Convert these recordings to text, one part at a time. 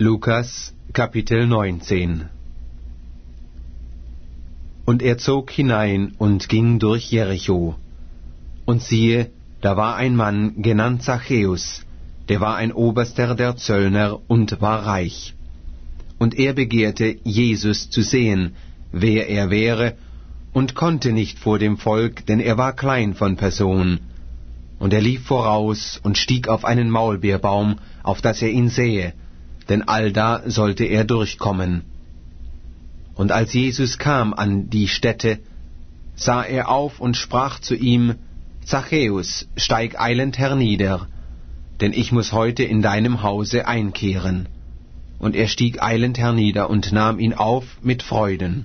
Lukas, Kapitel 19. Und er zog hinein und ging durch Jericho. Und siehe, da war ein Mann, genannt Zachäus, der war ein Oberster der Zöllner und war reich. Und er begehrte, Jesus zu sehen, wer er wäre, und konnte nicht vor dem Volk, denn er war klein von Person. Und er lief voraus und stieg auf einen Maulbeerbaum, auf dass er ihn sähe, denn allda sollte er durchkommen. Und als Jesus kam an die Stätte, sah er auf und sprach zu ihm, Zachäus, steig eilend hernieder, denn ich muß heute in deinem Hause einkehren. Und er stieg eilend hernieder und nahm ihn auf mit Freuden.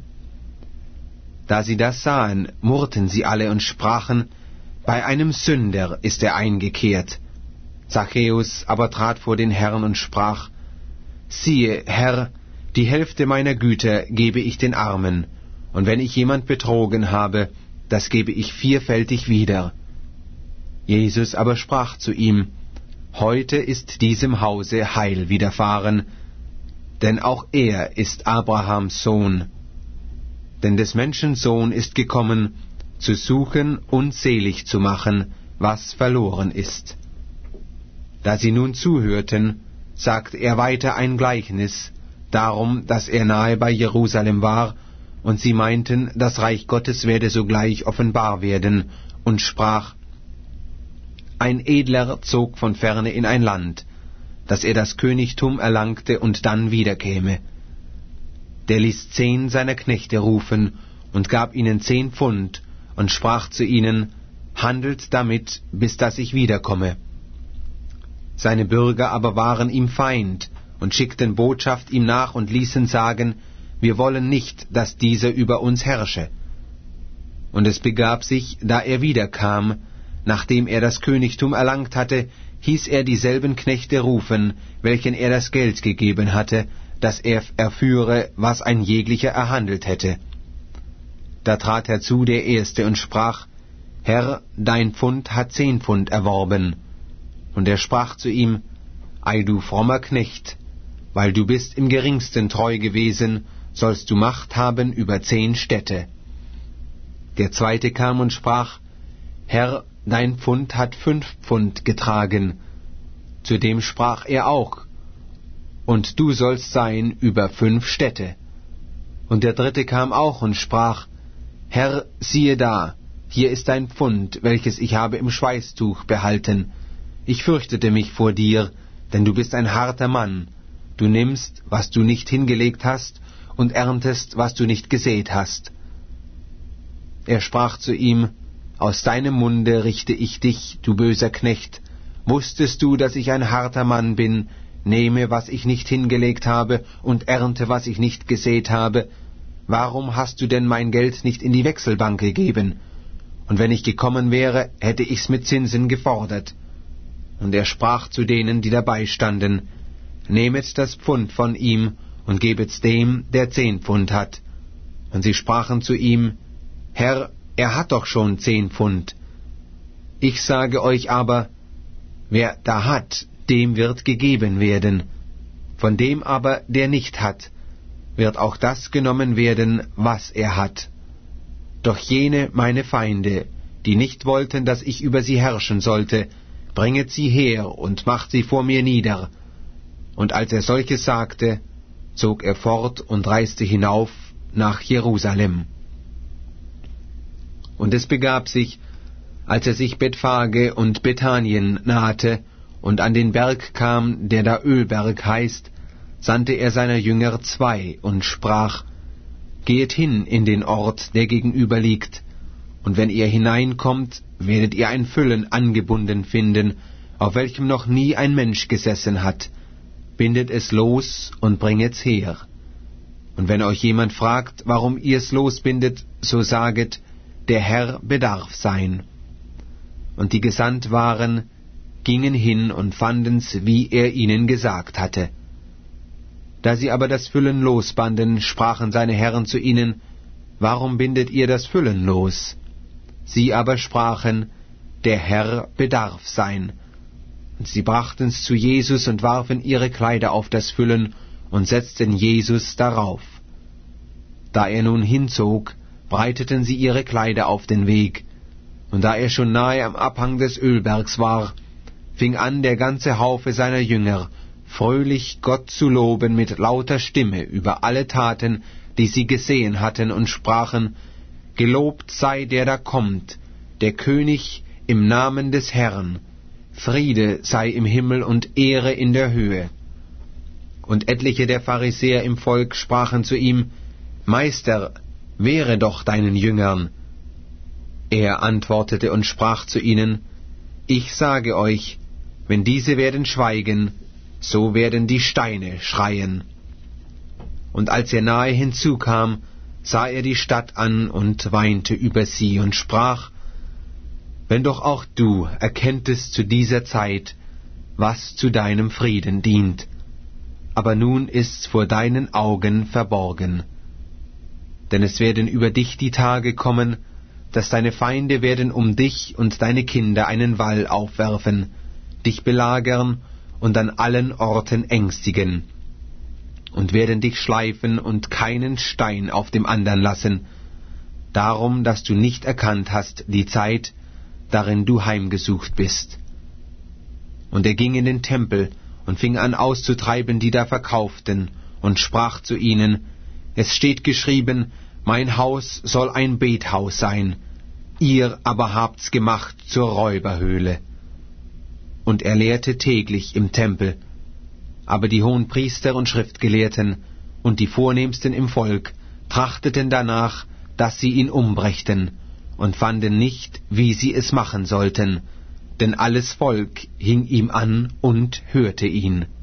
Da sie das sahen, murrten sie alle und sprachen, bei einem Sünder ist er eingekehrt. Zachäus aber trat vor den Herrn und sprach, siehe, Herr, die Hälfte meiner Güter gebe ich den Armen, und wenn ich jemand betrogen habe, das gebe ich vierfältig wieder. Jesus aber sprach zu ihm, heute ist diesem Hause Heil widerfahren, denn auch er ist Abrahams Sohn. Denn des Menschen Sohn ist gekommen, zu suchen und selig zu machen, was verloren ist. Da sie nun zuhörten, sagte er weiter ein Gleichnis, darum, dass er nahe bei Jerusalem war, und sie meinten, das Reich Gottes werde sogleich offenbar werden, und sprach, ein Edler zog von ferne in ein Land, dass er das Königtum erlangte und dann wiederkäme. Der ließ 10 seiner Knechte rufen und gab ihnen 10 Pfund und sprach zu ihnen, handelt damit, bis dass ich wiederkomme. Seine Bürger aber waren ihm Feind und schickten Botschaft ihm nach und ließen sagen, wir wollen nicht, dass dieser über uns herrsche. Und es begab sich, da er wiederkam, nachdem er das Königtum erlangt hatte, hieß er dieselben Knechte rufen, welchen er das Geld gegeben hatte, dass er erführe, was ein jeglicher erhandelt hätte. Da trat herzu der Erste und sprach, Herr, dein Pfund hat 10 Pfund erworben. Und er sprach zu ihm, ei du frommer Knecht, weil du bist im geringsten treu gewesen, sollst du Macht haben über 10 Städte. Der Zweite kam und sprach, Herr, dein Pfund hat 5 Pfund getragen. Zu dem sprach er auch, und du sollst sein über 5 Städte. Und der Dritte kam auch und sprach, Herr, siehe da, hier ist dein Pfund, welches ich habe im Schweißtuch behalten. Ich fürchtete mich vor dir, denn du bist ein harter Mann. Du nimmst, was du nicht hingelegt hast, und erntest, was du nicht gesät hast. Er sprach zu ihm, aus deinem Munde richte ich dich, du böser Knecht. Wusstest du, dass ich ein harter Mann bin, nehme, was ich nicht hingelegt habe, und ernte, was ich nicht gesät habe? Warum hast du denn mein Geld nicht in die Wechselbank gegeben? Und wenn ich gekommen wäre, hätte ich's mit Zinsen gefordert. Und er sprach zu denen, die dabei standen, nehmet das Pfund von ihm und gebet's dem, der 10 Pfund hat. Und sie sprachen zu ihm, Herr, er hat doch schon 10 Pfund. Ich sage euch aber, wer da hat, dem wird gegeben werden. Von dem aber, der nicht hat, wird auch das genommen werden, was er hat. Doch jene meine Feinde, die nicht wollten, dass ich über sie herrschen sollte, bringet sie her und macht sie vor mir nieder. Und als er solches sagte, zog er fort und reiste hinauf nach Jerusalem. Und es begab sich, als er sich Bethphage und Bethanien nahte und an den Berg kam, der da Ölberg heißt, sandte er seiner Jünger 2 und sprach, Gehet hin in den Ort, der gegenüber liegt, und wenn ihr hineinkommt, werdet ihr ein Füllen angebunden finden, auf welchem noch nie ein Mensch gesessen hat. Bindet es los und bringet's her. Und wenn euch jemand fragt, warum ihr's losbindet, so saget, der Herr bedarf sein. Und die gesandt waren, gingen hin und fanden's, wie er ihnen gesagt hatte. Da sie aber das Füllen losbanden, sprachen seine Herren zu ihnen, warum bindet ihr das Füllen los? Sie aber sprachen, der Herr bedarf sein. Und sie brachten's zu Jesus und warfen ihre Kleider auf das Füllen und setzten Jesus darauf. Da er nun hinzog, breiteten sie ihre Kleider auf den Weg, und da er schon nahe am Abhang des Ölbergs war, fing an der ganze Haufe seiner Jünger, fröhlich Gott zu loben mit lauter Stimme über alle Taten, die sie gesehen hatten, und sprachen: Gelobt sei der da kommt, der König im Namen des Herrn. Friede sei im Himmel und Ehre in der Höhe. Und etliche der Pharisäer im Volk sprachen zu ihm: Meister, wehre doch deinen Jüngern. Er antwortete und sprach zu ihnen: Ich sage euch, wenn diese werden schweigen, so werden die Steine schreien. Und als er nahe hinzukam, sah er die Stadt an und weinte über sie und sprach: Wenn doch auch du erkenntest zu dieser Zeit, was zu deinem Frieden dient, aber nun ist's vor deinen Augen verborgen. Denn es werden über dich die Tage kommen, dass deine Feinde werden um dich und deine Kinder einen Wall aufwerfen, dich belagern und an allen Orten ängstigen, und werden dich schleifen und keinen Stein auf dem andern lassen, darum, dass du nicht erkannt hast die Zeit, darin du heimgesucht bist. Und er ging in den Tempel und fing an auszutreiben, die da verkauften, und sprach zu ihnen: Es steht geschrieben, mein Haus soll ein Bethaus sein, ihr aber habt's gemacht zur Räuberhöhle. Und er lehrte täglich im Tempel. Aber die Hohenpriester und Schriftgelehrten und die Vornehmsten im Volk trachteten danach, dass sie ihn umbrächten, und fanden nicht, wie sie es machen sollten, denn alles Volk hing ihm an und hörte ihn.